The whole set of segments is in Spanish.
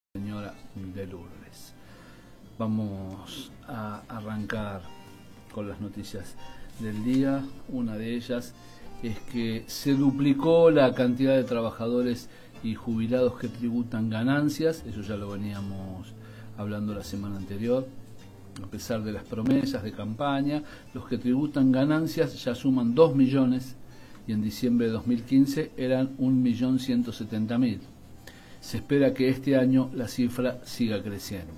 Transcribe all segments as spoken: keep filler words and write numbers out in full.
Señora de Lourdes. Vamos a arrancar con las noticias del día. Una de ellas es que se duplicó la cantidad de trabajadores y jubilados que tributan ganancias. Eso ya lo veníamos hablando la semana anterior. A pesar de las promesas de campaña, los que tributan ganancias ya suman dos millones y en diciembre de dos mil quince eran un millón ciento setenta mil. Se espera que este año la cifra siga creciendo.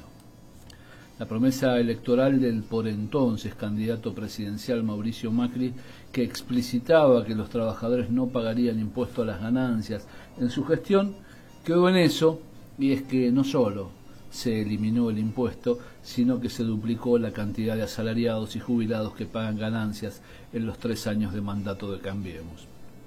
La promesa electoral del por entonces candidato presidencial Mauricio Macri, que explicitaba que los trabajadores no pagarían impuesto a las ganancias en su gestión, quedó en eso, y es que no solo se eliminó el impuesto, sino que se duplicó la cantidad de asalariados y jubilados que pagan ganancias en los tres años de mandato de Cambiemos.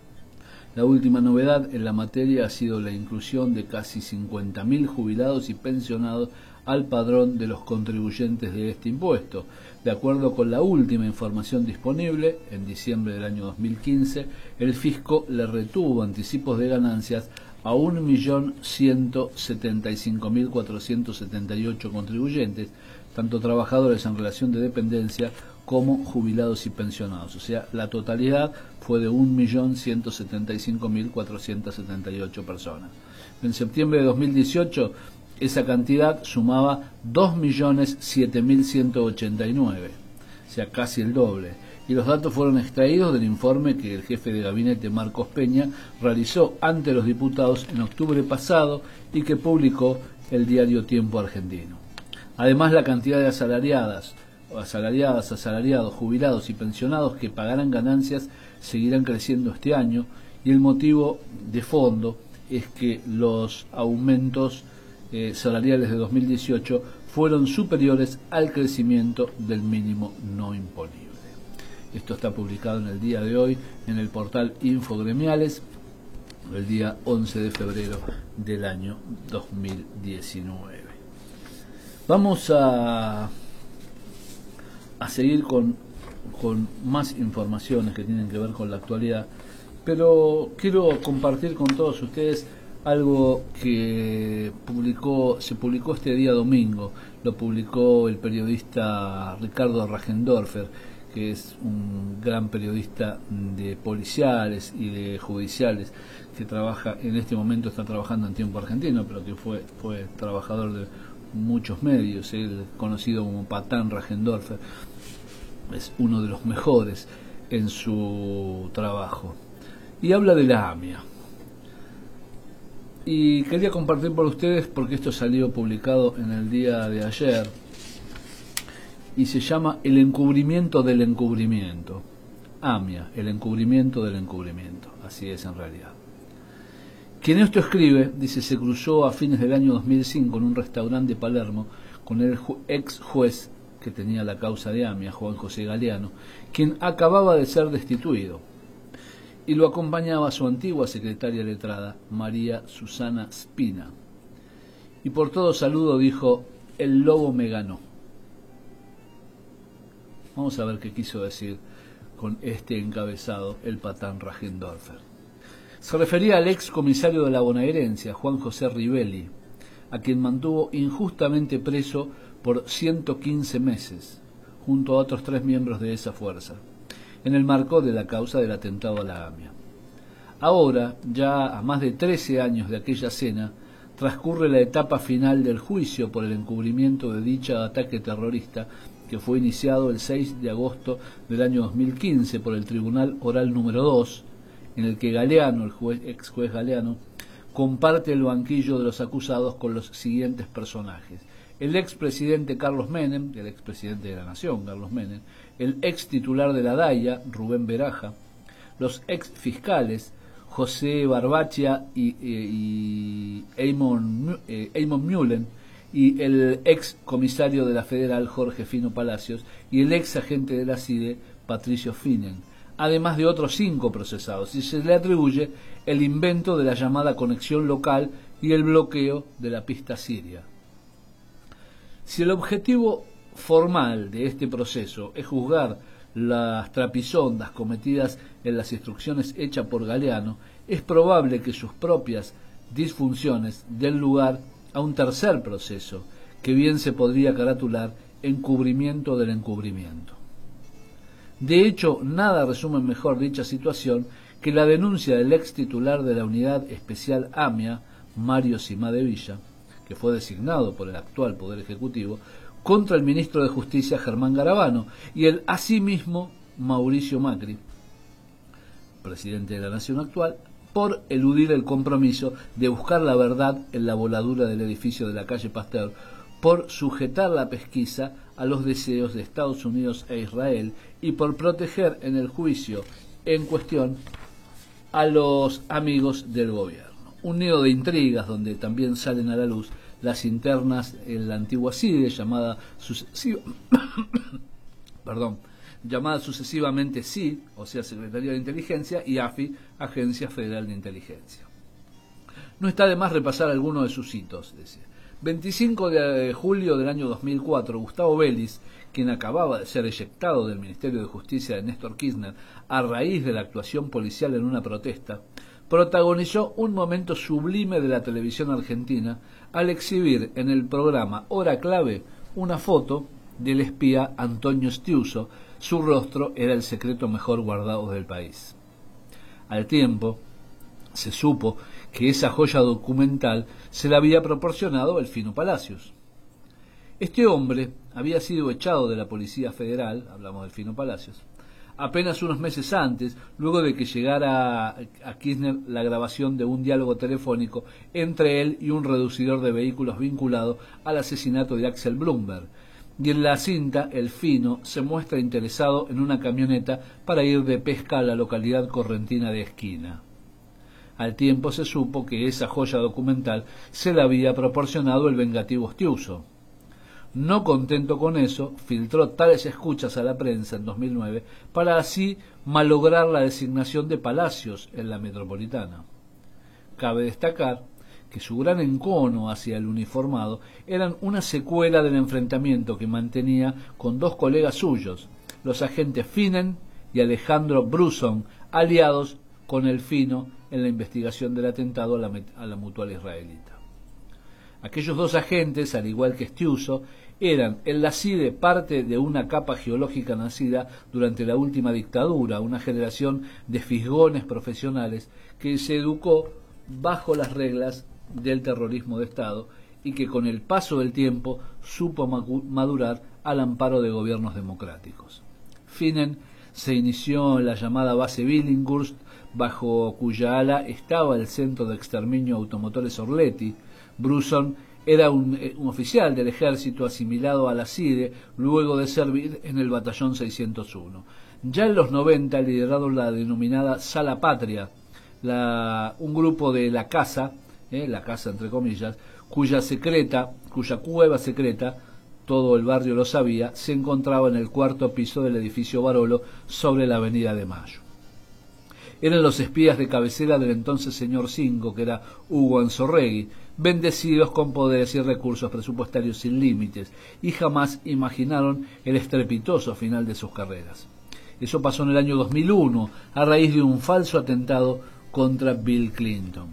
La última novedad en la materia ha sido la inclusión de casi cincuenta mil jubilados y pensionados al padrón de los contribuyentes de este impuesto. De acuerdo con la última información disponible, en diciembre del año dos mil quince, el fisco le retuvo anticipos de ganancias a un millón ciento setenta y cinco mil cuatrocientos setenta y ocho contribuyentes, tanto trabajadores en relación de dependencia como jubilados y pensionados. O sea, la totalidad fue de un millón ciento setenta y cinco mil cuatrocientos setenta y ocho personas. En septiembre de dos mil dieciocho, esa cantidad sumaba dos millones siete mil ciento ochenta y nueve, o sea, casi el doble. Y los datos fueron extraídos del informe que el jefe de gabinete Marcos Peña realizó ante los diputados en octubre pasado y que publicó el diario Tiempo Argentino. Además, la cantidad de asalariadas, asalariadas, asalariados, jubilados y pensionados que pagarán ganancias seguirán creciendo este año, y el motivo de fondo es que los aumentos eh, salariales de dos mil dieciocho fueron superiores al crecimiento del mínimo no imponible. Esto está publicado en el día de hoy en el portal Infogremiales, el día once de febrero del año dos mil diecinueve. Vamos a, a seguir con, con más informaciones que tienen que ver con la actualidad, pero quiero compartir con todos ustedes algo que publicó, se publicó este día domingo. Lo publicó el periodista Ricardo Rajendorfer, que es un gran periodista de policiales y de judiciales, que trabaja, en este momento está trabajando en Tiempo Argentino, pero que fue, fue trabajador de muchos medios. Él, conocido como Patán Rajendorfer, es uno de los mejores en su trabajo. Y habla de la AMIA. Y quería compartir por ustedes porque esto salió publicado en el día de ayer, y se llama El encubrimiento del encubrimiento. AMIA, el encubrimiento del encubrimiento. Así es en realidad. Quien esto escribe, dice, se cruzó a fines del año dos mil cinco en un restaurante de Palermo con el ju ex juez que tenía la causa de AMIA, Juan José Galeano, quien acababa de ser destituido. Y lo acompañaba su antigua secretaria letrada, María Susana Spina. Y por todo saludo dijo, el lobo me ganó. Vamos a ver qué quiso decir con este encabezado el Patán Rajendorfer. Se refería al ex comisario de la bonaerense, Juan José Rivelli, a quien mantuvo injustamente preso por ciento quince meses, junto a otros tres miembros de esa fuerza, en el marco de la causa del atentado a la AMIA. Ahora, ya a más de trece años de aquella cena, transcurre la etapa final del juicio por el encubrimiento de dicho ataque terrorista, que fue iniciado el seis de agosto del año dos mil quince por el Tribunal Oral número dos, en el que Galeano, el juez, ex juez Galeano, comparte el banquillo de los acusados con los siguientes personajes: el expresidente Carlos Menem, el expresidente de la Nación, Carlos Menem, el ex titular de la DAIA, Rubén Beraja, los ex fiscales, José Barbaccia y, y, y Eamon, eh, Eamon Mullen, y el ex comisario de la Federal, Jorge Fino Palacios, y el ex agente de la C I D E, Patricio Finen, además de otros cinco procesados, y se le atribuye el invento de la llamada conexión local y el bloqueo de la pista siria. Si el objetivo formal de este proceso es juzgar las trapisondas cometidas en las instrucciones hechas por Galeano, es probable que sus propias disfunciones den lugar a un tercer proceso, que bien se podría caratular encubrimiento del encubrimiento. De hecho, nada resume mejor dicha situación que la denuncia del ex titular de la Unidad Especial AMIA, Mario Cimadevilla, que fue designado por el actual Poder Ejecutivo, contra el ministro de Justicia Germán Garabano y el asimismo Mauricio Macri, presidente de la Nación actual, por eludir el compromiso de buscar la verdad en la voladura del edificio de la calle Pasteur, por sujetar la pesquisa a los deseos de Estados Unidos e Israel y por proteger en el juicio en cuestión a los amigos del gobierno. Un nido de intrigas donde también salen a la luz las internas en la antigua C I D E, llamada sucesiva, perdón, llamada sucesivamente S I D, o sea, Secretaría de Inteligencia, y A F I, Agencia Federal de Inteligencia. No está de más repasar algunos de sus hitos, decía. veinticinco de julio del año dos mil cuatro, Gustavo Vélez, quien acababa de ser eyectado del Ministerio de Justicia de Néstor Kirchner a raíz de la actuación policial en una protesta, protagonizó un momento sublime de la televisión argentina al exhibir en el programa Hora Clave una foto del espía Antonio Stiuso. Su rostro era el secreto mejor guardado del país. Al tiempo, se supo que esa joya documental se la había proporcionado el Fino Palacios. Este hombre había sido echado de la Policía Federal, hablamos del Fino Palacios, apenas unos meses antes, luego de que llegara a Kirchner la grabación de un diálogo telefónico entre él y un reducidor de vehículos vinculado al asesinato de Axel Blumberg. Y en la cinta, el Fino se muestra interesado en una camioneta para ir de pesca a la localidad correntina de Esquina. Al tiempo se supo que esa joya documental se la había proporcionado el vengativo Stiuso. No contento con eso, filtró tales escuchas a la prensa en dos mil nueve para así malograr la designación de Palacios en la metropolitana. Cabe destacar que su gran encono hacia el uniformado eran una secuela del enfrentamiento que mantenía con dos colegas suyos, los agentes Finen y Alejandro Bruson, aliados con el Fino en la investigación del atentado a la, a la mutual israelita. Aquellos dos agentes, al igual que Stiuso, eran en la C I D E parte de una capa geológica nacida durante la última dictadura, una generación de fisgones profesionales que se educó bajo las reglas del terrorismo de Estado y que con el paso del tiempo supo madurar al amparo de gobiernos democráticos. Finen se inició en la llamada base Billinghurst, bajo cuya ala estaba el centro de exterminio automotores Orletti. Bruson era un, un oficial del ejército asimilado a la C I D E luego de servir en el batallón seiscientos uno. Ya en los noventa liderado la denominada Sala Patria, la, un grupo de la casa, eh, la casa entre comillas, cuya secreta, cuya cueva secreta, todo el barrio lo sabía, se encontraba en el cuarto piso del edificio Barolo sobre la avenida de Mayo. Eran los espías de cabecera del entonces señor Cinco, que era Hugo Anzorregui, bendecidos con poderes y recursos presupuestarios sin límites, y jamás imaginaron el estrepitoso final de sus carreras. Eso pasó en el año dos mil uno, a raíz de un falso atentado contra Bill Clinton.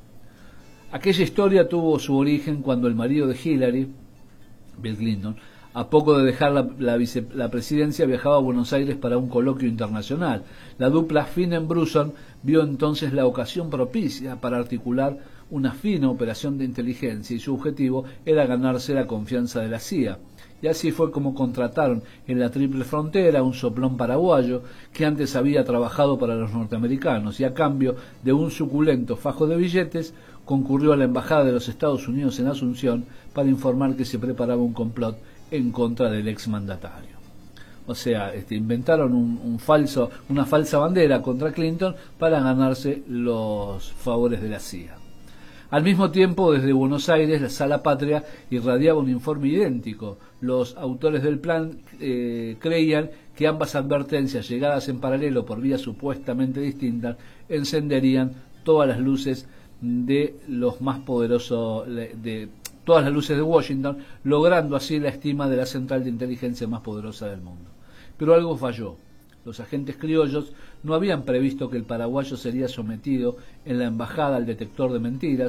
Aquella historia tuvo su origen cuando el marido de Hillary, Bill Clinton, a poco de dejar la, la, vice, la presidencia, viajaba a Buenos Aires para un coloquio internacional. La dupla Finen-Bruson vio entonces la ocasión propicia para articular una fina operación de inteligencia y su objetivo era ganarse la confianza de la C I A. Y así fue como contrataron en la Triple Frontera un soplón paraguayo que antes había trabajado para los norteamericanos y a cambio de un suculento fajo de billetes concurrió a la Embajada de los Estados Unidos en Asunción para informar que se preparaba un complot en contra del exmandatario. O sea, este, inventaron un, un falso, una falsa bandera contra Clinton para ganarse los favores de la C I A. Al mismo tiempo, desde Buenos Aires, la Sala Patria irradiaba un informe idéntico. Los autores del plan eh, creían que ambas advertencias, llegadas en paralelo por vías supuestamente distintas, encenderían todas las luces de los más poderosos, de todas las luces de Washington, logrando así la estima de la central de inteligencia más poderosa del mundo. Pero algo falló. Los agentes criollos no habían previsto que el paraguayo sería sometido en la embajada al detector de mentiras.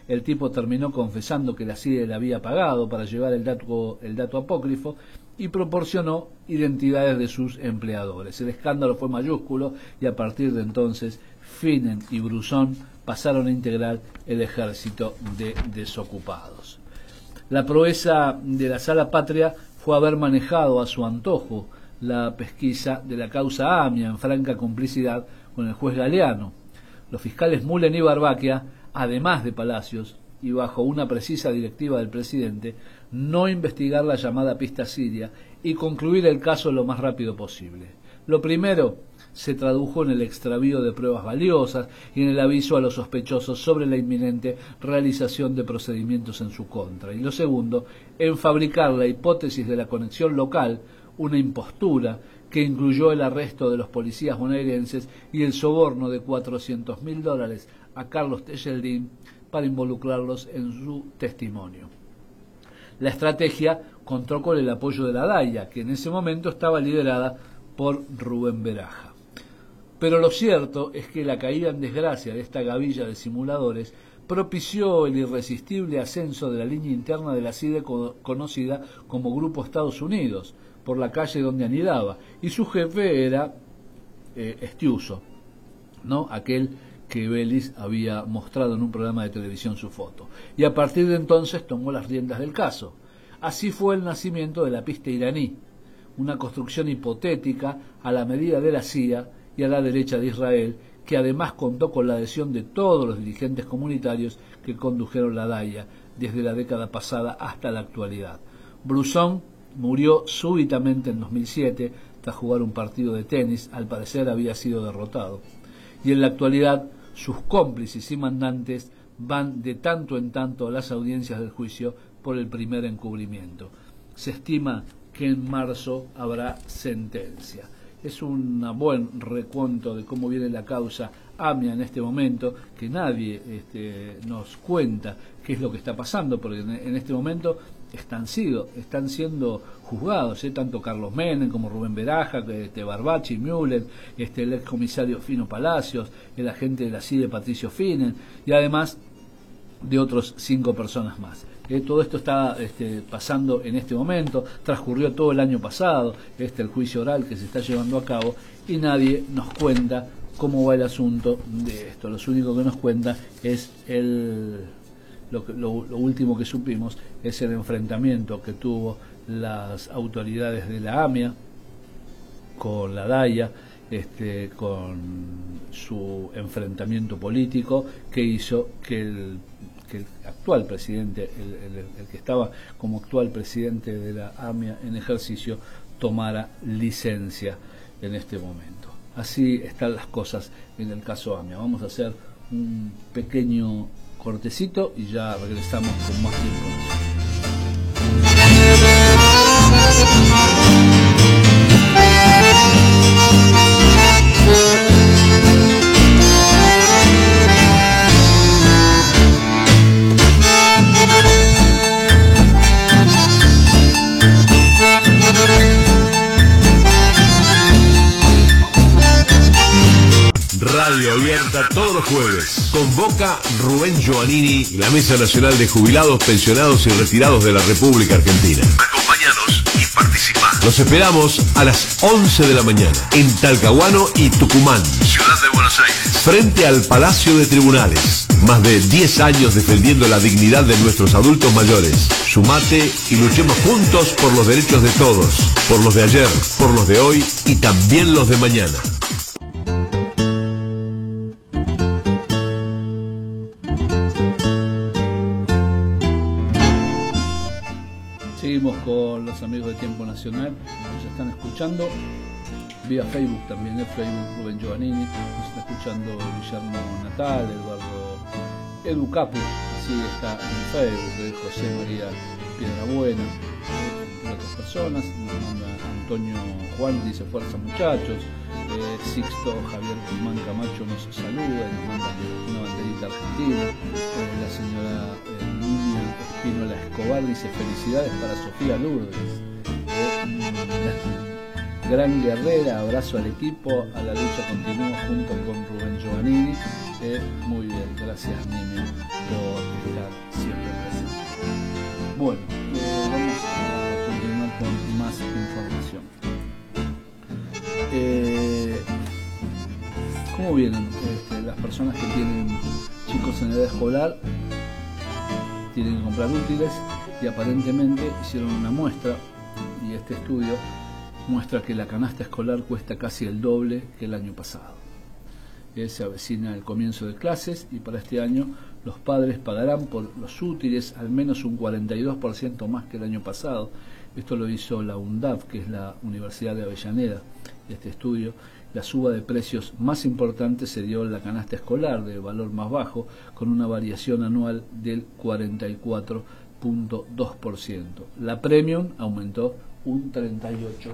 el tipo terminó confesando que la C I D le había pagado para llevar el dato, el dato apócrifo y proporcionó identidades de sus empleadores. El escándalo fue mayúsculo y a partir de entonces Finnen y Brusón pasaron a integrar el ejército de desocupados. La proeza de la Sala Patria fue haber manejado a su antojo la pesquisa de la causa AMIA en franca complicidad con el juez Galeano. Los fiscales Mullen y Barbaquia, además de Palacios, y bajo una precisa directiva del presidente, no investigar la llamada pista siria y concluir el caso lo más rápido posible. Lo primero se tradujo en el extravío de pruebas valiosas y en el aviso a los sospechosos sobre la inminente realización de procedimientos en su contra. Y lo segundo, en fabricar la hipótesis de la conexión local, una impostura que incluyó el arresto de los policías bonaerenses y el soborno de cuatrocientos mil dólares a Carlos Tejeldín para involucrarlos en su testimonio. La estrategia contó con el apoyo de la D A I A, que en ese momento estaba liderada por Rubén Baraja. Pero lo cierto es que la caída en desgracia de esta gavilla de simuladores propició el irresistible ascenso de la línea interna de la C I D E conocida como Grupo Estados Unidos, por la calle donde anidaba, y su jefe era eh, Estiuso, ¿no? Aquel que Vélez había mostrado en un programa de televisión su foto. Y a partir de entonces tomó las riendas del caso. Así fue el nacimiento de la pista iraní, una construcción hipotética a la medida de la C I A y a la derecha de Israel, que además contó con la adhesión de todos los dirigentes comunitarios que condujeron la D A I A desde la década pasada hasta la actualidad. Brusón murió súbitamente en dos mil siete tras jugar un partido de tenis. Al parecer había sido derrotado. Y en la actualidad sus cómplices y mandantes van de tanto en tanto a las audiencias del juicio por el primer encubrimiento. Se estima que en marzo habrá sentencia. Es un buen recuento de cómo viene la causa AMIA en este momento, que nadie este, nos cuenta qué es lo que está pasando, porque en, en este momento están, sido, están siendo juzgados, ¿eh? tanto Carlos Menem como Rubén Baraja, este, Barbachi, Müller, este, el excomisario Fino Palacios, el agente de la C I D E Patricio Finnen, y además de otros cinco personas más. Eh, todo esto está este, pasando en este momento, transcurrió todo el año pasado, este el juicio oral que se está llevando a cabo, y nadie nos cuenta cómo va el asunto de esto. Lo único que nos cuenta es el lo, lo, lo último que supimos es el enfrentamiento que tuvo las autoridades de la AMIA con la D A I A, este, con su enfrentamiento político que hizo que el que el actual presidente, el, el, el que estaba como actual presidente de la AMIA en ejercicio, tomara licencia en este momento. Así están las cosas en el caso AMIA. Vamos a hacer un pequeño cortecito y ya regresamos con más tiempo. Radio abierta todos los jueves. Convoca Rubén Giovannini y la Mesa Nacional de Jubilados, Pensionados y Retirados de la República Argentina. Acompáñanos y participa. Los esperamos a las once de la mañana en Talcahuano y Tucumán, Ciudad de Buenos Aires, frente al Palacio de Tribunales. Más de diez años defendiendo la dignidad de nuestros adultos mayores. Sumate y luchemos juntos por los derechos de todos, por los de ayer, por los de hoy y también los de mañana. Seguimos con los amigos de Tiempo Nacional, nos están escuchando vía Facebook también, es Facebook Rubén Giovannini, nos está escuchando Guillermo Natal, Eduardo Edu Capu, así está en Facebook, José María Piedrabuena, entre otras personas, nos manda Antonio Juan, dice fuerza muchachos, eh, Sixto Javier Guzmán Camacho nos saluda y nos manda una banderita argentina, eh, la señora eh, Niña Espínola Escobar dice felicidades para Sofía Lourdes, eh, gran guerrera, abrazo al equipo, a la lucha continúa junto con Rubén Giovannini. Eh, muy bien, gracias Nime por estar siempre presente. Bueno, eh, vamos a continuar con más información. Eh, ¿Cómo vienen este, las personas que tienen chicos en edad escolar? Tienen que comprar útiles y aparentemente hicieron una muestra y este estudio muestra que la canasta escolar cuesta casi el doble que el año pasado. Eh, se avecina el comienzo de clases y para este año los padres pagarán por los útiles al menos un cuarenta y dos por ciento más que el año pasado. Esto lo hizo la UNDAV, que es la Universidad de Avellaneda. Este estudio, la suba de precios más importante se dio en la canasta escolar de valor más bajo, con una variación anual del cuarenta y cuatro punto dos por ciento. La Premium aumentó un treinta y ocho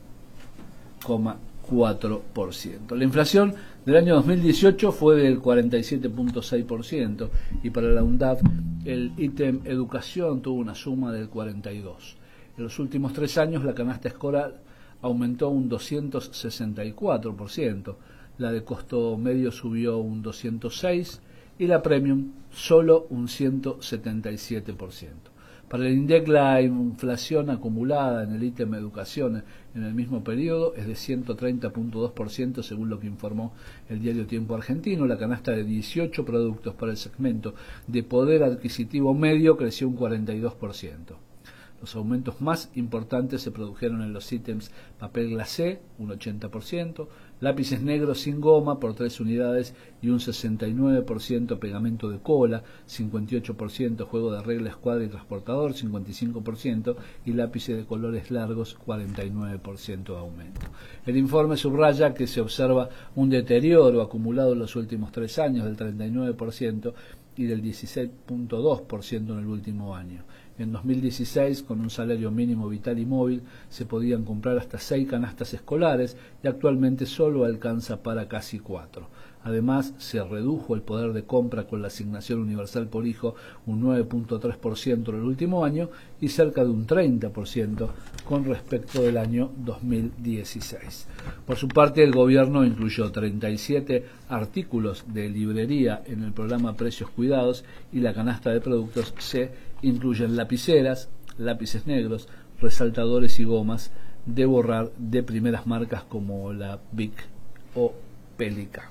coma cuatro por ciento. La inflación del año dos mil dieciocho fue del cuarenta y siete punto seis por ciento y para la UNDAV el ítem educación tuvo una suma del cuarenta y dos por ciento. En los últimos tres años la canasta escolar aumentó un doscientos sesenta y cuatro por ciento, la de costo medio subió un doscientos seis por ciento y la Premium solo un ciento setenta y siete por ciento. Para el INDEC la inflación acumulada en el ítem educación en el mismo periodo es de ciento treinta punto dos por ciento según lo que informó el diario Tiempo Argentino. La canasta de dieciocho productos para el segmento de poder adquisitivo medio creció un cuarenta y dos por ciento. Los aumentos más importantes se produjeron en los ítems papel glacé, un ochenta por ciento, lápices negros sin goma por tres unidades y un sesenta y nueve por ciento, pegamento de cola, cincuenta y ocho por ciento, juego de regla, escuadra y transportador, cincuenta y cinco por ciento, y lápices de colores largos, cuarenta y nueve por ciento de aumento. El informe subraya que se observa un deterioro acumulado en los últimos tres años del treinta y nueve por ciento y del dieciséis punto dos por ciento en el último año. En dos mil dieciséis, con un salario mínimo vital y móvil, se podían comprar hasta seis canastas escolares y actualmente solo alcanza para casi cuatro. Además, se redujo el poder de compra con la asignación universal por hijo un nueve punto tres por ciento en el último año y cerca de un treinta por ciento con respecto del año dos mil dieciséis. Por su parte, el gobierno incluyó treinta y siete artículos de librería en el programa Precios Cuidados y la canasta de productos se incluyen lapiceras, lápices negros, resaltadores y gomas de borrar de primeras marcas como la Bic o Pelica.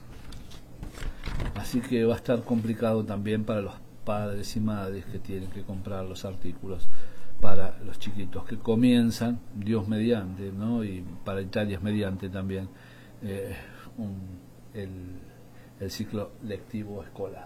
Así que va a estar complicado también para los padres y madres que tienen que comprar los artículos para los chiquitos que comienzan, Dios mediante, ¿no? Y para Italia es mediante también eh, un, el, el ciclo lectivo escolar.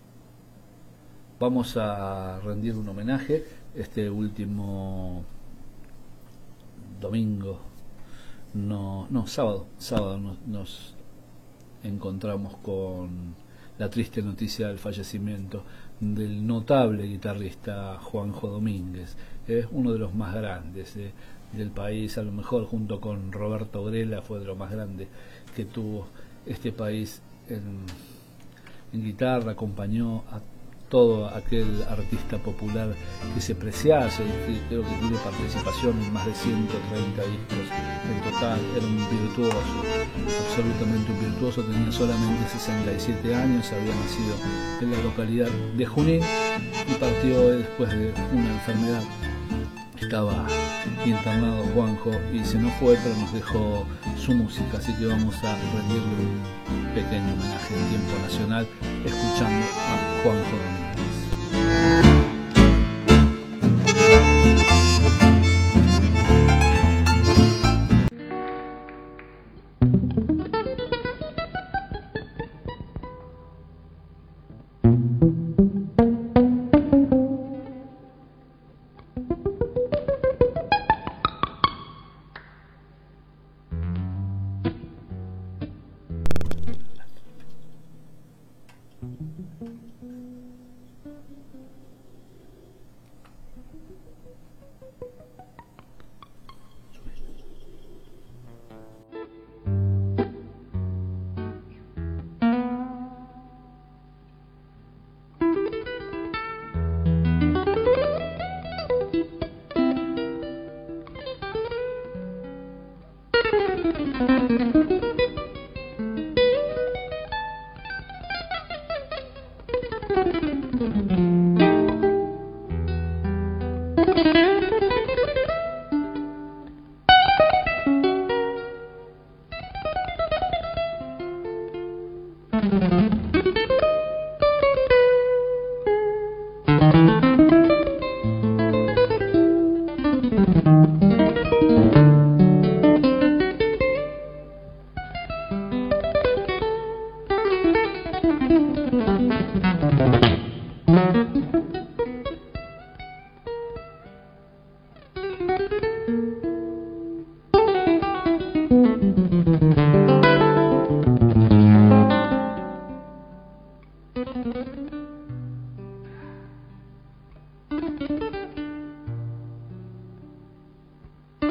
Vamos a rendir un homenaje este último domingo, no, no sábado, sábado nos, nos encontramos con la triste noticia del fallecimiento del notable guitarrista Juanjo Domínguez, es uno de los más grandes eh, del país, a lo mejor junto con Roberto Grela fue de lo más grande que tuvo este país en, en guitarra, acompañó a todo aquel artista popular que se preciase, que creo que tiene participación en más de ciento treinta discos en total, era un virtuoso, absolutamente un virtuoso, tenía solamente sesenta y siete años, había nacido en la localidad de Junín y partió después de una enfermedad. Estaba internado Juanjo y se nos fue, pero nos dejó su música, así que vamos a rendirle un pequeño homenaje en tiempo nacional escuchando a Juanjo Domínguez.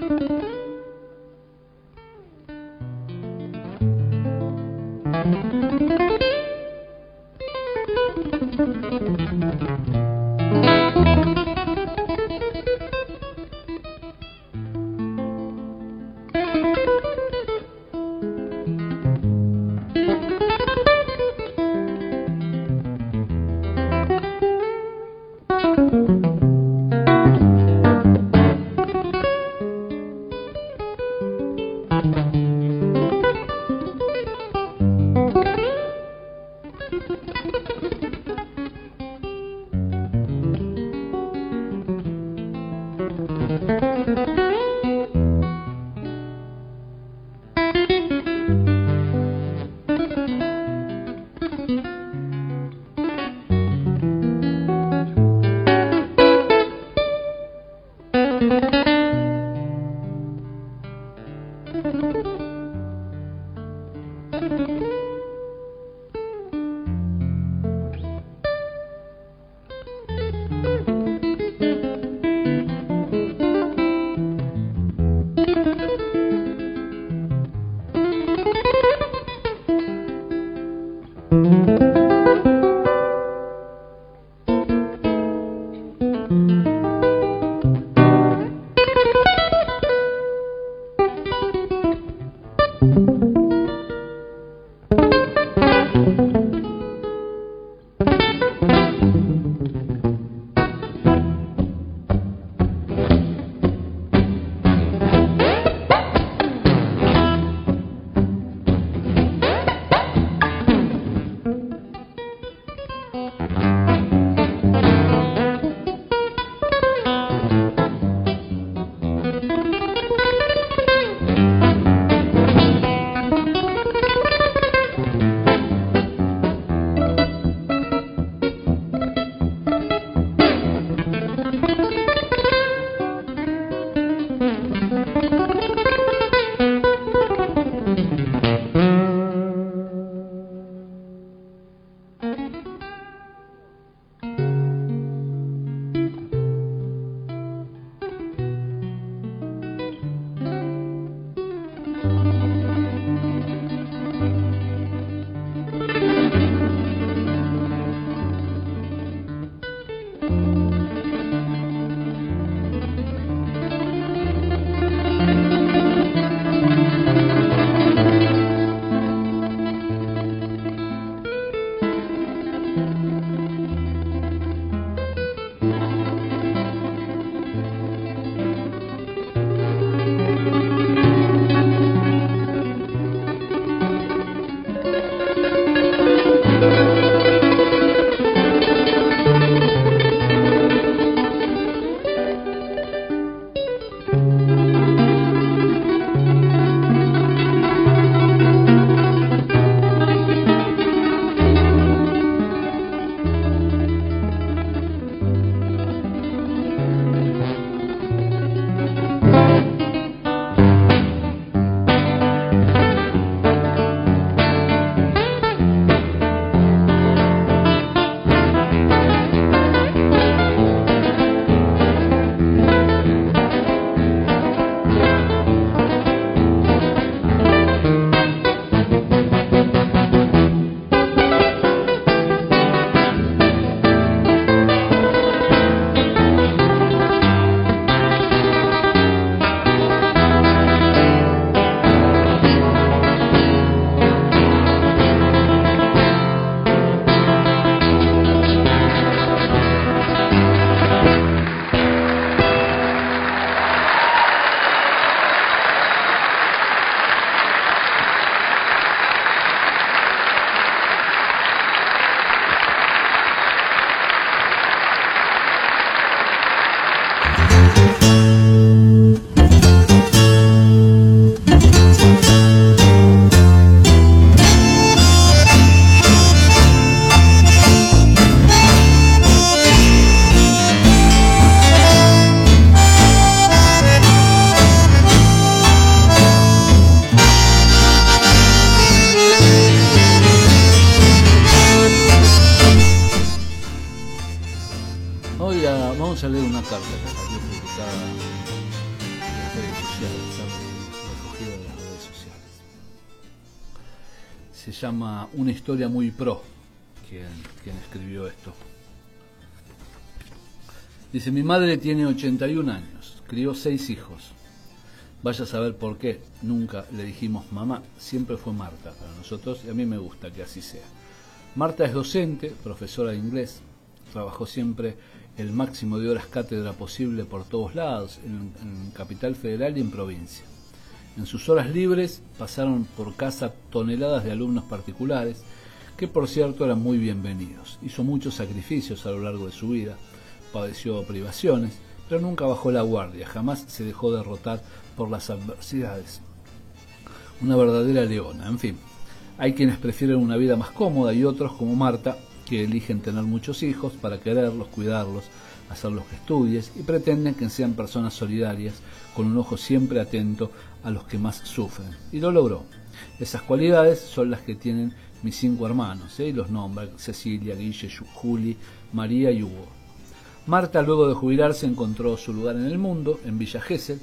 Hoy a, vamos a leer una carta que salió publicada en esta edición se llama Una historia muy pro, quien, quien escribió esto. Dice: mi madre tiene ochenta y un años, crió seis hijos. Vaya a saber por qué nunca le dijimos mamá, siempre fue Marta para nosotros, y a mí me gusta que así sea. Marta es docente, profesora de inglés, trabajó siempre el máximo de horas cátedra posible por todos lados, en, en Capital Federal y en provincia. En sus horas libres pasaron por casa toneladas de alumnos particulares, que por cierto eran muy bienvenidos. Hizo muchos sacrificios a lo largo de su vida, padeció privaciones, pero nunca bajó la guardia, jamás se dejó derrotar por las adversidades. Una verdadera leona. En fin, hay quienes prefieren una vida más cómoda y otros, como Marta, que eligen tener muchos hijos para quererlos, cuidarlos, hacerlos que estudies, y pretenden que sean personas solidarias, con un ojo siempre atento a los que más sufren. Y lo logró. Esas cualidades son las que tienen mis cinco hermanos, ¿eh? Y los nombra: Cecilia, Guille, Juli, María y Hugo. Marta, luego de jubilarse, encontró su lugar en el mundo, en Villa Gesell.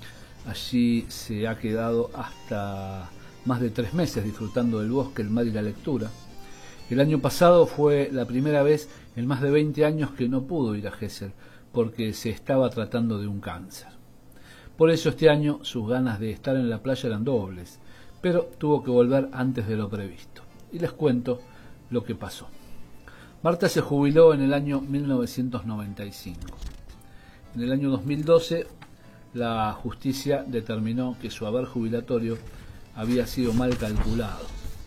Allí se ha quedado hasta más de tres meses disfrutando del bosque, el mar y la lectura. El año pasado fue la primera vez en más de veinte años que no pudo ir a Gesell, porque se estaba tratando de un cáncer. Por eso este año sus ganas de estar en la playa eran dobles, pero tuvo que volver antes de lo previsto. Y les cuento lo que pasó. Marta se jubiló en el año mil novecientos noventa y cinco. En el año dos mil doce, la justicia determinó que su haber jubilatorio había sido mal calculado.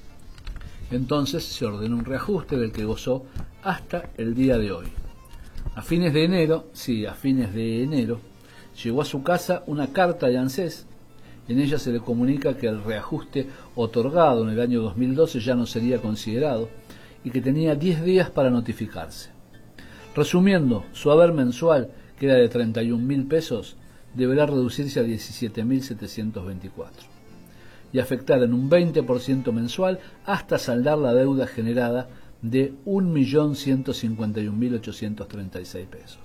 Entonces se ordenó un reajuste del que gozó hasta el día de hoy. A fines de enero, sí, a fines de enero, llegó a su casa una carta de ANSES. En ella se le comunica que el reajuste otorgado en el año dos mil doce ya no sería considerado y que tenía diez días para notificarse. Resumiendo, su haber mensual, que era de treinta y un mil pesos, deberá reducirse a diecisiete mil setecientos veinticuatro y afectar en un veinte por ciento mensual hasta saldar la deuda generada de un millón ciento cincuenta y un mil ochocientos treinta y seis pesos.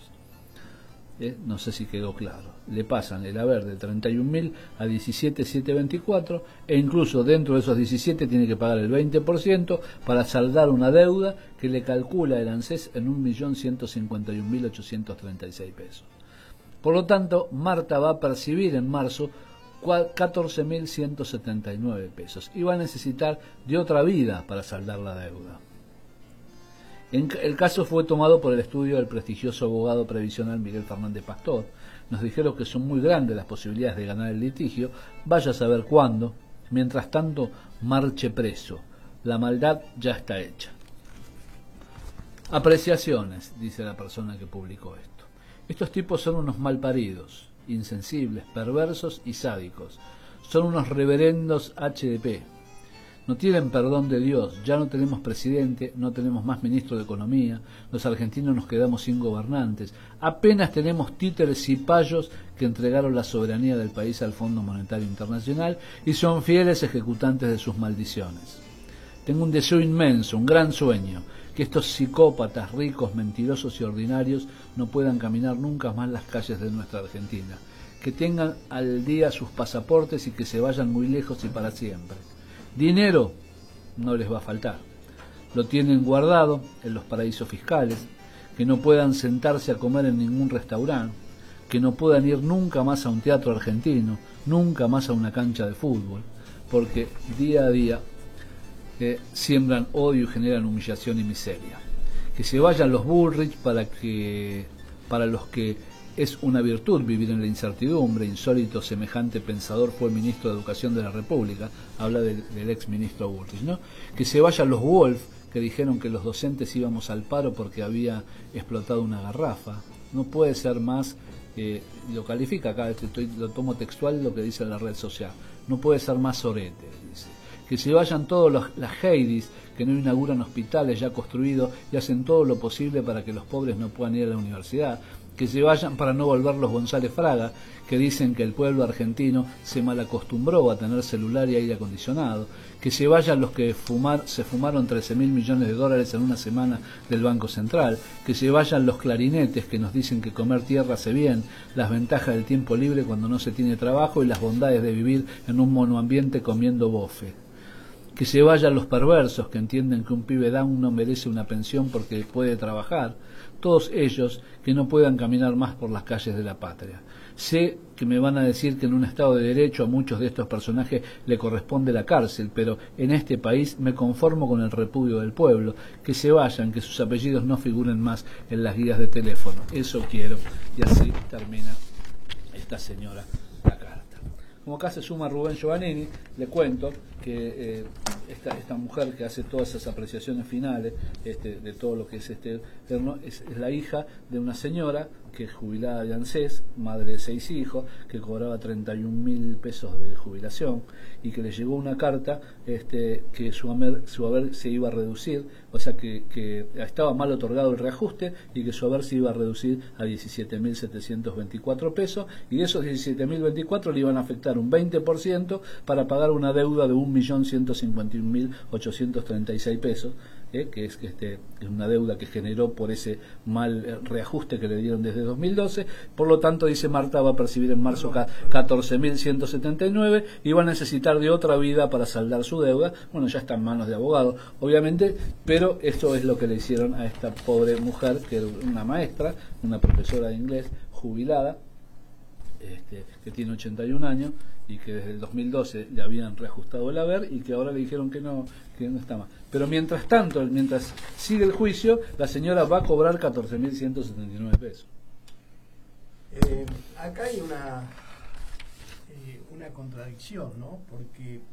¿Eh? No sé si quedó claro. Le pasan el haber de treinta y un mil a diecisiete mil setecientos veinticuatro e incluso dentro de esos diecisiete tiene que pagar el veinte por ciento para saldar una deuda que le calcula el ANSES en un millón ciento cincuenta y un mil ochocientos treinta y seis pesos. Por lo tanto, Marta va a percibir en marzo catorce mil ciento setenta y nueve pesos y va a necesitar de otra vida para saldar la deuda. El caso fue tomado por el estudio del prestigioso abogado previsional Miguel Fernández Pastor. Nos dijeron que son muy grandes las posibilidades de ganar el litigio, vaya a saber cuándo. Mientras tanto, marche preso. La maldad ya está hecha. Apreciaciones, dice la persona que publicó esto. Estos tipos son unos malparidos, insensibles, perversos y sádicos. Son unos reverendos H D P. No tienen perdón de Dios. Ya no tenemos presidente, no tenemos más ministro de Economía, los argentinos nos quedamos sin gobernantes, apenas tenemos títeres y payos que entregaron la soberanía del país al Fondo Monetario Internacional y son fieles ejecutantes de sus maldiciones. Tengo un deseo inmenso, un gran sueño, que estos psicópatas ricos, mentirosos y ordinarios no puedan caminar nunca más las calles de nuestra Argentina, que tengan al día sus pasaportes y que se vayan muy lejos y para siempre. Dinero no les va a faltar, lo tienen guardado en los paraísos fiscales, que no puedan sentarse a comer en ningún restaurante, que no puedan ir nunca más a un teatro argentino, nunca más a una cancha de fútbol, porque día a día eh, siembran odio y generan humillación y miseria. Que se vayan los Bullrich para, que, para los que es una virtud vivir en la incertidumbre. Insólito semejante pensador fue ministro de Educación de la República, habla del, del ex ministro Bullrich, ¿no? Que se vayan los Wolf, que dijeron que los docentes íbamos al paro porque había explotado una garrafa. No puede ser más, eh, lo califica acá, estoy, lo tomo textual lo que dice la red social, no puede ser más sorete, dice. Que se vayan todos los, las Heidis, que no inauguran hospitales ya construidos y hacen todo lo posible para que los pobres no puedan ir a la universidad. Que se vayan para no volver los González Fraga, que dicen que el pueblo argentino se malacostumbró a tener celular y aire acondicionado. Que se vayan los que fumar, se fumaron trece mil millones de dólares en una semana del Banco Central. Que se vayan los clarinetes que nos dicen que comer tierra hace bien, las ventajas del tiempo libre cuando no se tiene trabajo y las bondades de vivir en un monoambiente comiendo bofe. que se vayan los perversos que entienden que un pibe down no merece una pensión porque puede trabajar, todos ellos que no puedan caminar más por las calles de la patria. Sé que me van a decir que en un Estado de Derecho a muchos de estos personajes le corresponde la cárcel, pero en este país me conformo con el repudio del pueblo, que se vayan, que sus apellidos no figuren más en las guías de teléfono. Eso quiero. Y así termina esta señora la carta. Como acá se suma Rubén Giovannini, le cuento que eh, esta, esta mujer que hace todas esas apreciaciones finales este, de todo lo que es este es, es la hija de una señora que es jubilada de ANSES, madre de seis hijos, que cobraba treinta y un mil pesos de jubilación y que le llegó una carta este, que su haber, su haber se iba a reducir, o sea que, que estaba mal otorgado el reajuste y que su haber se iba a reducir a diecisiete mil setecientos veinticuatro pesos, y de esos diecisiete mil veinticuatro le iban a afectar un veinte por ciento para pagar una deuda de un millón ciento cincuenta y un mil ochocientos treinta y seis pesos. Eh, que es que este es una deuda que generó por ese mal eh, reajuste que le dieron desde dos mil doce. Por lo tanto, dice Marta, va a percibir en marzo catorce mil ciento setenta y nueve y va a necesitar de otra vida para saldar su deuda. Bueno, ya está en manos de abogados, obviamente, pero esto es lo que le hicieron a esta pobre mujer, que era una maestra, una profesora de inglés jubilada, este, que tiene ochenta y un años y que desde el dos mil doce le habían reajustado el haber y que ahora le dijeron que no, que no está más. Pero mientras tanto, mientras sigue el juicio, la señora va a cobrar catorce mil ciento setenta y nueve pesos. Eh, acá hay una eh, una contradicción, ¿no? Porque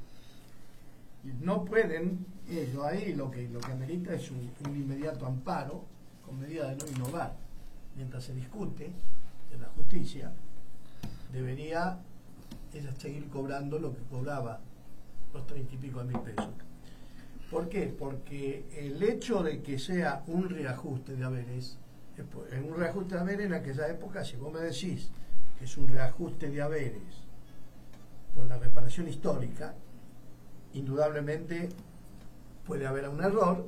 no pueden ellos ahí, lo que lo que amerita es un, un inmediato amparo con medida de no innovar. Mientras se discute en la justicia, debería ella seguir cobrando lo que cobraba, los treinta y pico de mil pesos. ¿Por qué? Porque el hecho de que sea un reajuste de haberes, es un reajuste de haberes en aquella época, si vos me decís que es un reajuste de haberes por la reparación histórica, indudablemente puede haber un error,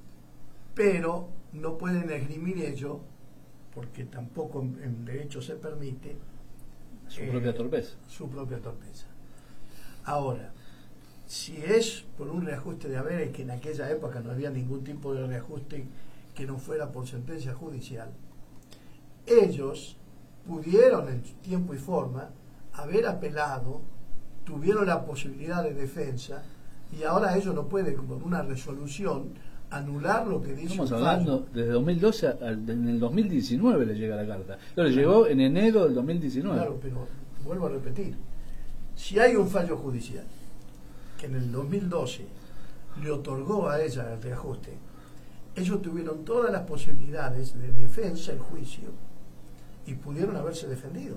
pero no pueden esgrimir ello, porque tampoco en, en derecho se permite su eh, propia torpeza. Su propia torpeza. Ahora, si es por un reajuste de haberes, que en aquella época no había ningún tipo de reajuste que no fuera por sentencia judicial, ellos pudieron en tiempo y forma haber apelado, tuvieron la posibilidad de defensa, y ahora ellos no pueden, con una resolución, anular lo que dice. Estamos un hablando fallo. desde dos mil doce al, en el dos mil diecinueve le llega la carta. No, le Claro. llegó en enero del dos mil diecinueve. Claro, pero vuelvo a repetir, si hay un fallo judicial que en el dos mil doce le otorgó a ella el reajuste, ellos tuvieron todas las posibilidades de defensa en juicio y pudieron haberse defendido.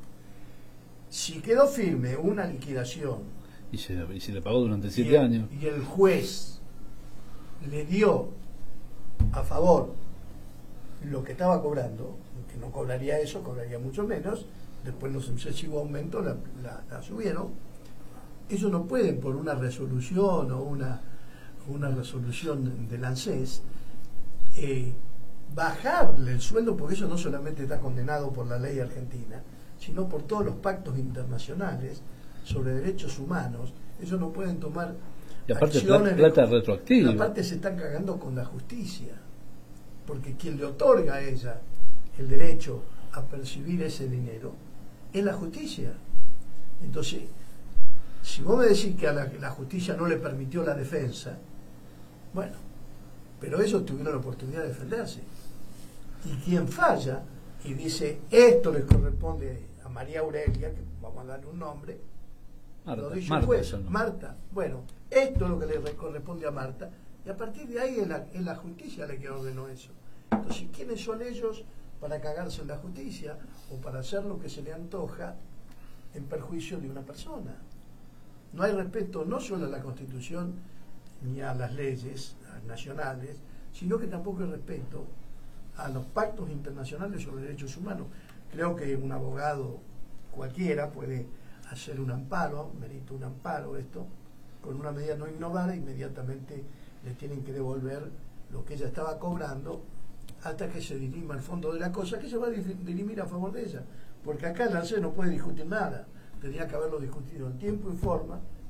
Si quedó firme una liquidación Y se, y se le pagó durante y siete el, años. y el juez le dio a favor lo que estaba cobrando, que no cobraría eso, cobraría mucho menos, después los sucesivos aumentos la, la, la subieron, ellos no pueden por una resolución o una, una resolución del ANSES eh, bajarle el sueldo, porque eso no solamente está condenado por la ley argentina, sino por todos los pactos internacionales sobre derechos humanos. Ellos no pueden tomar Y aparte acciones plata, plata de, retroactiva. y aparte se están cagando con la justicia, porque quien le otorga a ella el derecho a percibir ese dinero es la justicia. Entonces, si vos me decís que a la, la justicia no le permitió la defensa, bueno, pero ellos tuvieron la oportunidad de defenderse. Y quien falla y dice esto les corresponde a María Aurelia, que vamos a darle un nombre, Marta, lo dice Marta, el juez, eso no. Marta, bueno, esto es lo que le corresponde a Marta, y a partir de ahí es la, es la justicia la que ordenó eso. Entonces, ¿quiénes son ellos para cagarse en la justicia o para hacer lo que se le antoja en perjuicio de una persona? No hay respeto no solo a la Constitución ni a las leyes nacionales, sino que tampoco hay respeto a los pactos internacionales sobre derechos humanos. Creo que un abogado cualquiera puede hacer un amparo, merita un amparo esto, con una medida no innovada, inmediatamente le tienen que devolver lo que ella estaba cobrando hasta que se dirima el fondo de la cosa, que se va a dirimir a favor de ella, porque acá el ANSES no puede discutir nada, tendría que haberlo discutido en tiempo y forma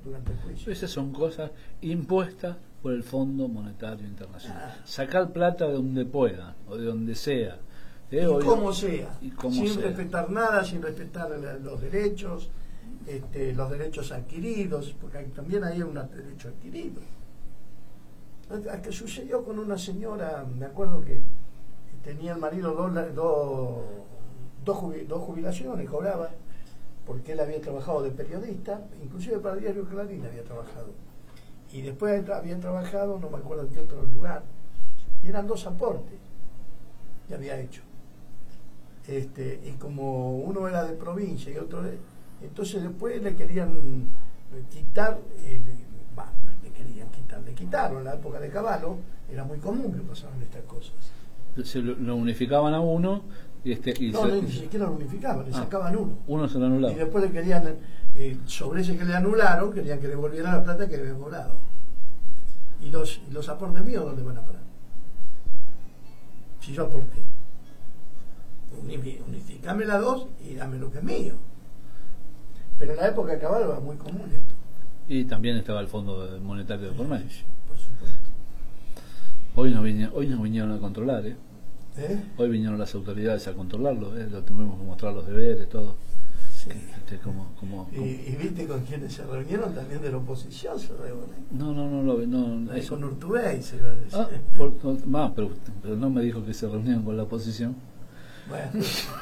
durante el juicio. Esas son cosas impuestas por el Fondo Monetario Internacional. Ah. Sacar plata de donde pueda o de donde sea. ¿eh? Y Hoy- como sea, y como sin sea. respetar nada, sin respetar la- los derechos, este, los derechos adquiridos, porque hay- también hay un derecho adquirido. A que sucedió con una señora, me acuerdo que tenía el marido dos, la- dos, dos, jubi- dos jubilaciones, cobraba, porque él había trabajado de periodista, inclusive para el diario Clarín había trabajado. Y después había trabajado, no me acuerdo en qué otro lugar, y eran dos aportes que había hecho. Este, y como uno era de provincia y otro de... Entonces después le querían quitar, eh, le, bah, le querían quitar, le quitaron. En la época de Cavallo era muy común que pasaban estas cosas. Se lo, lo unificaban a uno y, este, y No, se- no, ni siquiera lo unificaban, le Ah. sacaban uno. uno se lo anulaba. Y después le querían, eh, sobre ese que le anularon, querían que devolviera la plata que le habían cobrado. ¿Y los, y los aportes míos dónde van a parar? Si yo aporté. Unifi- Unificame las dos y dame lo que es mío. Pero en la época de Caballo era muy común esto. Y también estaba el Fondo Monetario de por medio. Sí, por supuesto. Hoy no, vinieron, hoy no vinieron a controlar, ¿eh? ¿Eh? Hoy vinieron las autoridades a controlarlo, ¿eh? Lo tuvimos que mostrar los deberes, todo. Sí. Este, como, como, Y, como- y viste con quienes se reunieron también de la oposición, se reunieron. No, no, no, lo no, Ahí eso- con Urtubey se iba a decir. Ah, por- por- más, pero, pero no me dijo que se reunían con la oposición. Bueno.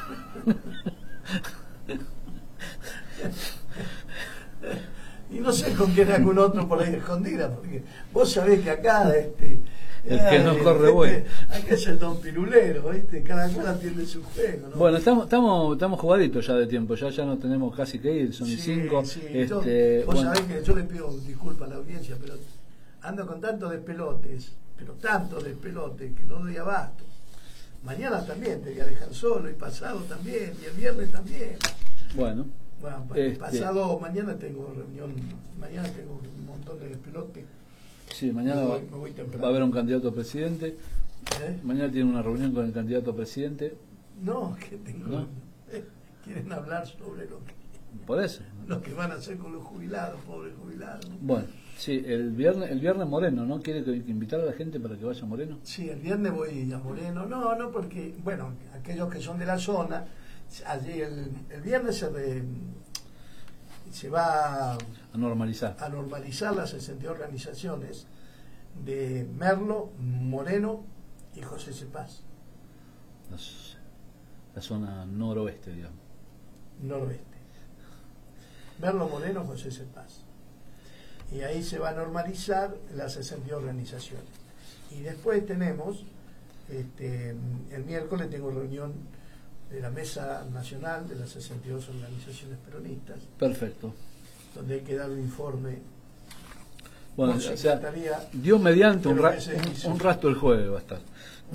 Y no sé con quién algún otro por ahí escondida, porque vos sabés que acá este El que no ay, corre este, bueno. acá es el don pirulero, ¿viste? Cada cual atiende su juego, ¿no? Bueno, estamos, estamos, estamos jugaditos ya de tiempo, ya ya no tenemos casi que ir, son Sí, y cinco. sí, este, yo, vos bueno, sabés que yo le pido disculpas a la audiencia, pero ando con tantos despelotes, pero tantos despelotes que no doy abasto. Mañana también te voy a dejar solo, y pasado también, y el viernes también. bueno, Bueno, pa- Este- pasado mañana tengo reunión, mañana tengo un montón de despelotes. sí, mañana Me va, voy- me voy temprano. va a haber un candidato a presidente. ¿Eh? Mañana tiene una reunión con el candidato a presidente. No, que tengo. ¿No? eh, quieren hablar sobre lo que, Por eso. lo que van a hacer con los jubilados, pobres jubilados. ¿no? Bueno, sí, el viernes, el viernes Moreno, ¿no? ¿Quiere que, que invitar a la gente para que vaya a Moreno? Sí, el viernes voy a Moreno. No, no, porque, bueno, aquellos que son de la zona, allí el, el viernes se, re- se va A normalizar. a normalizar las sesenta organizaciones de Merlo, Moreno y José Cepaz, Las- la zona noroeste, digamos. noroeste. Merlo, Moreno, José Cepaz. Y ahí se va a normalizar las sesenta organizaciones. Y después tenemos, este, el miércoles tengo reunión de la Mesa Nacional de las sesenta y dos organizaciones peronistas, Perfecto. donde hay que dar un informe Bueno, con o sea, secretaría. Dios mediante un, de lo ra- que se un, hizo. un rastro el jueves va a estar.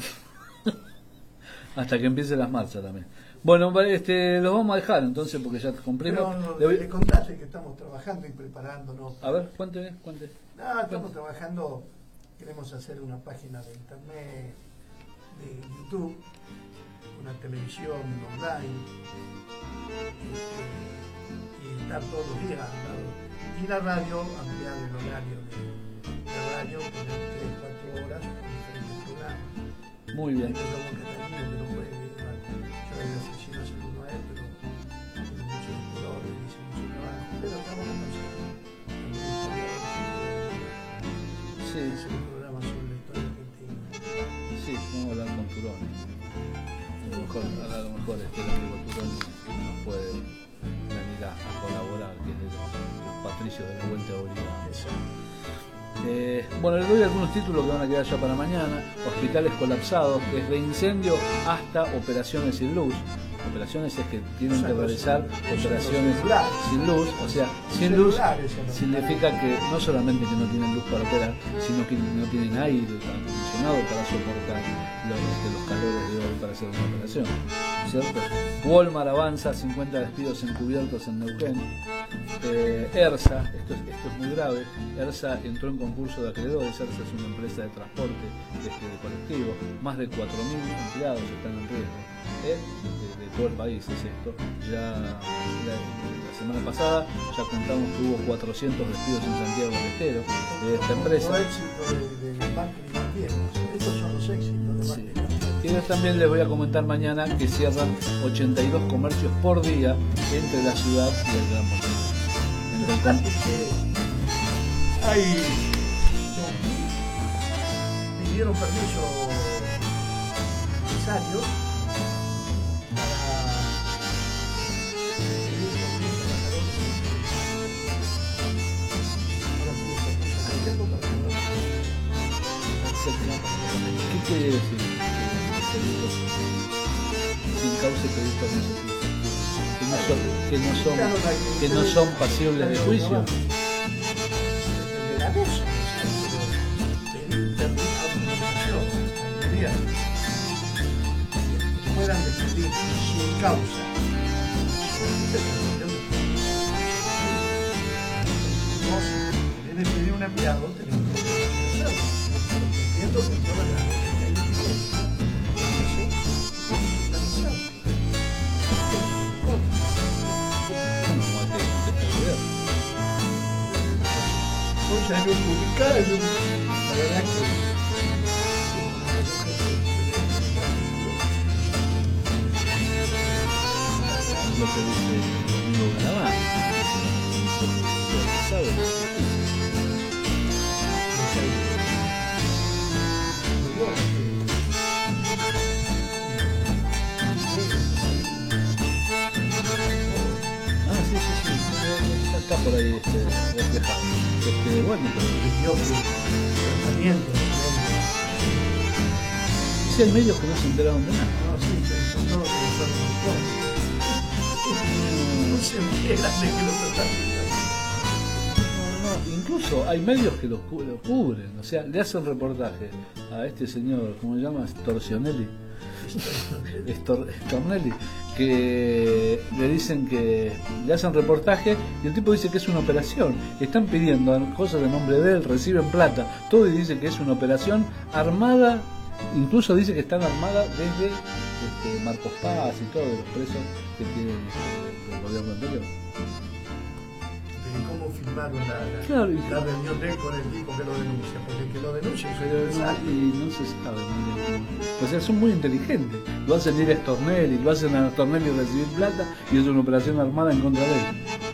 Hasta que empiecen las marchas también. Bueno, vale, este, los vamos a dejar entonces porque ya cumplimos. Pero no, Le voy- le contaste que estamos trabajando y preparándonos. A ver, cuénteme, cuénteme. No, estamos trabajando, queremos hacer una página de internet, de YouTube, una televisión online, este, y estar todos los días. ¿no? Y la radio, ampliar el horario de la radio, tener tres, cuatro horas con diferentes programas. Muy bien. Yo como que también, pero puede, bueno, yo en la oficina saludo a él, pero tiene mucho dolor, dice mucho trabajo, pero estamos en Sí, es un programa sobre la historia argentina. sí, vamos a hablar con Turón. A lo mejor, a lo mejor este el amigo Turón nos puede venir a, a colaborar, que es de los, los patricios de la vuelta obligada. Eso. Eh, bueno, les doy algunos títulos que van a quedar ya para mañana. Hospitales colapsados, desde incendio hasta operaciones sin luz. Operaciones es que tienen que realizar operaciones sin luz, o sea, sin luz significa que no solamente que no tienen luz para operar, sino que no tienen aire acondicionado para soportar los, este, los calores de hoy para hacer una operación, ¿cierto? Walmart avanza cincuenta despidos encubiertos en Neuquén. eh, ERSA, esto es, esto es muy grave, ERSA entró en concurso de acreedores. ERSA es una empresa de transporte este, de colectivo, más de cuatro mil empleados están en riesgo, ¿eh? de, de todo el país es esto. Ya la, la semana pasada, ya contamos que hubo cuatrocientos despidos en Santiago del Estero de esta empresa. Los éxitos de, de Macri también. Estos son los éxitos de Macri. Sí. Y también les voy a comentar mañana que cierran ochenta y dos comercios por día entre la ciudad y el Gran Buenos Aires. Hay pidieron permiso necesario ¿Qué quiere decir? Sin causa y pedir permiso. Que no son, que no son, que no son pasibles de juicio. De la cosa, pedir permiso a que puedan decidir sin causa. Vos querés despedir a un empleado, tenés que hacerlo. Entiendo que todas las ya no publicar, yo, la verdad que lo que dice el amigo Galabán, ¿sabes? Ah, sí, sí, sí, está por ahí este, reflejado. Este, bueno, pero sí, hay medios que no se enteraron de nada. No, sí, son todos que son no se enteran de que lo tratan. No, incluso hay medios que lo, lo cubren, o sea, le hacen reportaje a este señor, ¿cómo se llama? Storcionelli. Stor, Stornelli, que le dicen que le hacen reportaje y el tipo dice que es una operación. Están pidiendo cosas de nombre de él, reciben plata, todo, y dice que es una operación armada. Incluso dice que están armadas desde este, Marcos Paz y todos los presos que tiene el, el gobierno anterior. Pero ¿cómo firmaron la, la, claro, y, la reunión de él con el tipo que lo denuncia? Porque el que lo denuncia es pero no, y no se sabe muy bien cómo. O sea, son muy inteligentes. Lo hacen ir a Stornelli, lo hacen a Stornelli recibir plata y es una operación armada en contra de él.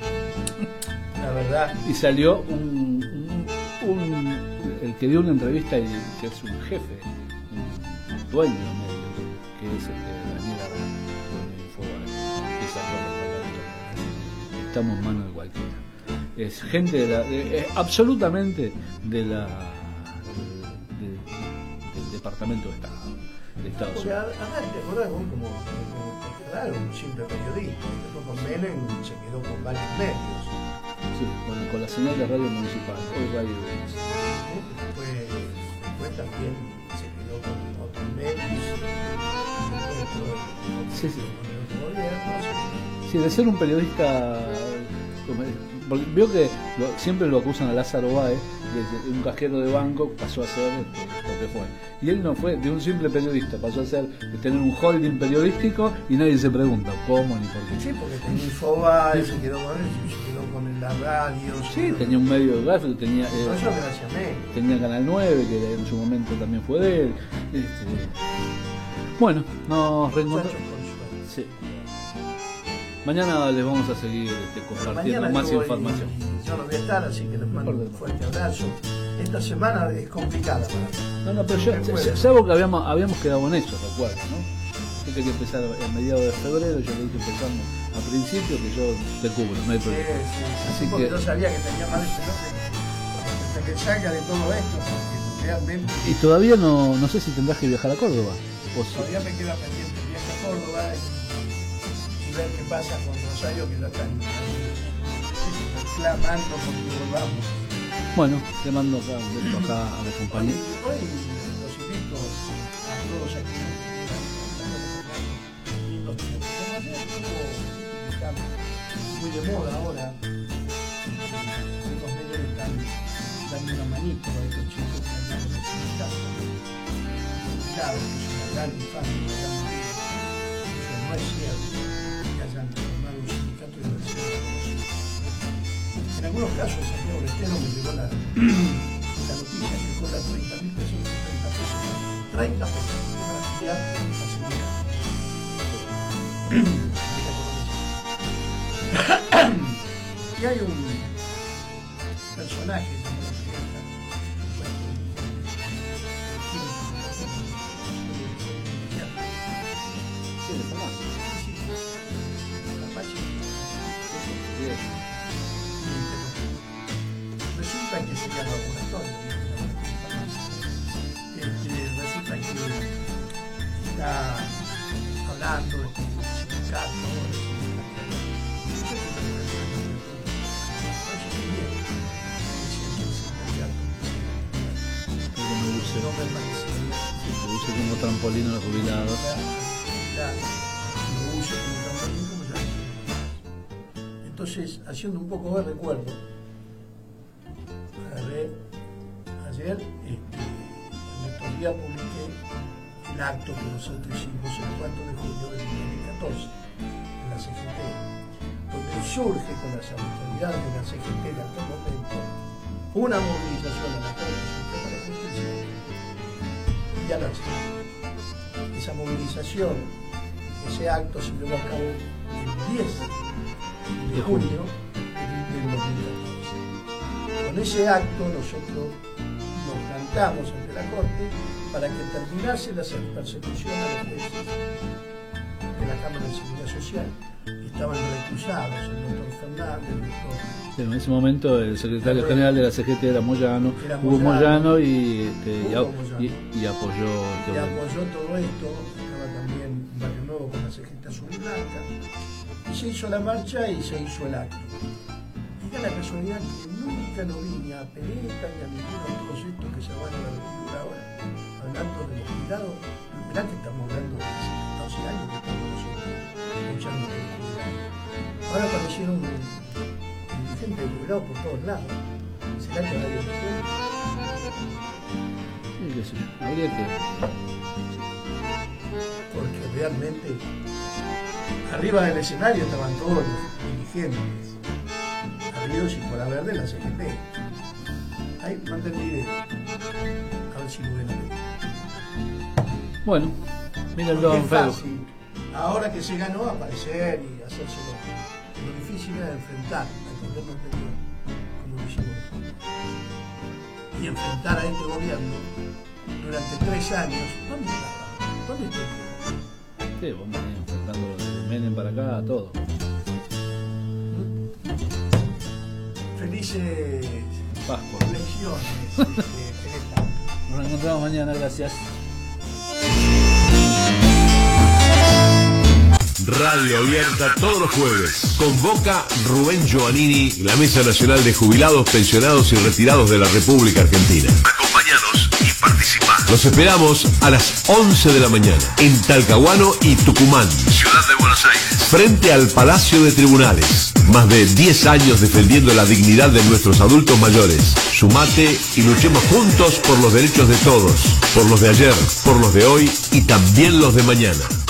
La verdad. Y salió un, un, un el que dio una entrevista y que es un jefe, un dueño de medios, que es este Daniel Arroyo, dueño de Infobae, que sacó los parlamentos. Estamos en manos de cualquiera. Es gente de la, de, es absolutamente de la de, de, del Departamento de Estado de Estados Porque Unidos. acá te acordás como, como, como claro, un simple periodista, después con Menem se quedó con varios medios. Sí, con, con la señal de radio municipal, hoy Radio Vélez. Después, después también se quedó con otros medios, después Sí, sí. con el otro gobierno. Sí, de ser un periodista, porque veo que lo, siempre lo acusan a Lázaro Báez, de un cajero de banco pasó a ser este, lo que fue. Y él no fue de un simple periodista, pasó a ser de tener un holding periodístico y nadie se pregunta cómo ni por qué. Sí, porque tenía Infobae, se quedó con él, se quedó con la radio. Sí, tenía un medio gráfico, tenía, eh, No, eso gracias a Menem. tenía Canal nueve, que en su momento también fue de él. Este, bueno, nos reencontramos. Muchachos con suerte. Sí. Mañana les vamos a seguir este, compartiendo Mañana más yo voy- información. Yo no voy a estar, así que les mando un fuerte abrazo. Esta semana es complicada para mí. No, no, pero ya, ya, ya algo que habíamos, habíamos quedado en eso, recuerdo, ¿no? Yo quería empezar a mediados de febrero, yo le dije empezamos a principio que yo te cubro, no hay Sí, problema. sí, sí, Así porque que- yo sabía que tenía más de pelote hasta que salga de todo esto, porque realmente Y todavía no, no sé si tendrás que viajar a Córdoba. O si- todavía me queda pendiente el viaje a Córdoba y, y ver qué pasa con Rosario, que ya están clamando porque volvamos. Bueno, te mando acá un beso acá a la Hoy, compañía. hoy los invito a todos a que lindos tiempos. Como ayer estuvo, está muy de moda ahora. Los medios están dando una manito a estos chicos que andan en el sindicato. Claro, que es una gran infamia, una gran mentira. Eso no es cierto, que hayan formado un sindicato y recién reconocido. en algunos casos de Santiago del Estero me llegó la, la noticia que cobra treinta mil pesos, treinta pesos, treinta pesos, una actividad al sindicato. Y hay un personaje resulta que sería laboratorio, este, resulta que está hablando de sindicato, no me parecería. Se use como trampolín a los jubilados. Claro, lo use como trampolín, como ya dije. Entonces, haciendo un poco de recuerdo, agarré ayer, este, en estos días publiqué el acto que nosotros hicimos el cuatro de junio del dos mil catorce en la C G T, donde surge con las autoridades de la C G T de aquel momento una movilización a la Corte Suprema de Justicia y a la C G T. Esa movilización, ese acto se llevó a cabo el diez de junio del dos mil catorce. Con ese acto nosotros nos plantamos ante la Corte para que terminase la persecución a los jueces de la Cámara de Seguridad Social, que estaban recusados, el doctor Fernández, el doctor... Sí, en ese momento el secretario Pero, general de la C G T era Moyano, era Hugo Moyano, Moyano, y, este, y, Hugo Moyano. y, y apoyó Y todo. apoyó todo esto, estaba también Barrio Nuevo con la C G T Azul y Blanca, y se hizo la marcha y se hizo el acto. Y da la casualidad que nunca lo vi ni a Pereta ni a ninguno de todos estos que se van a la vestidura ahora, hablando de los jubilados. Mirá que estamos hablando de hace catorce años que estamos nosotros luchando por los jubilados. Ahora aparecieron dirigentes de jubilados por todos lados. ¿Será que hay elección? Sí, qué sé yo, habría que... Porque realmente arriba del escenario estaban todos los dirigentes, habidos y por haber de la C G T. Ahí manda el video, a ver si lo ven. Bueno, mírenlo Porque en es Facebook. fácil, ahora que se ganó, aparecer y hacérselo. Lo difícil era enfrentar al gobierno anterior, como lo hicimos. Y enfrentar a este gobierno durante tres años. ¿Dónde estaba? ¿Dónde estaba? Sí, vos venís enfrentando de Menem para acá, todo. Felices Pascua. elecciones. Este, Nos encontramos mañana, gracias. Radio abierta todos los jueves. Convoca Rubén Giovannini y la Mesa Nacional de Jubilados, Pensionados y Retirados de la República Argentina. Acompáñanos y participa. Los esperamos a las once de la mañana en Talcahuano y Tucumán, Ciudad de Buenos Aires, frente al Palacio de Tribunales. Más de diez años defendiendo la dignidad de nuestros adultos mayores. Sumate y luchemos juntos por los derechos de todos, por los de ayer, por los de hoy y también los de mañana.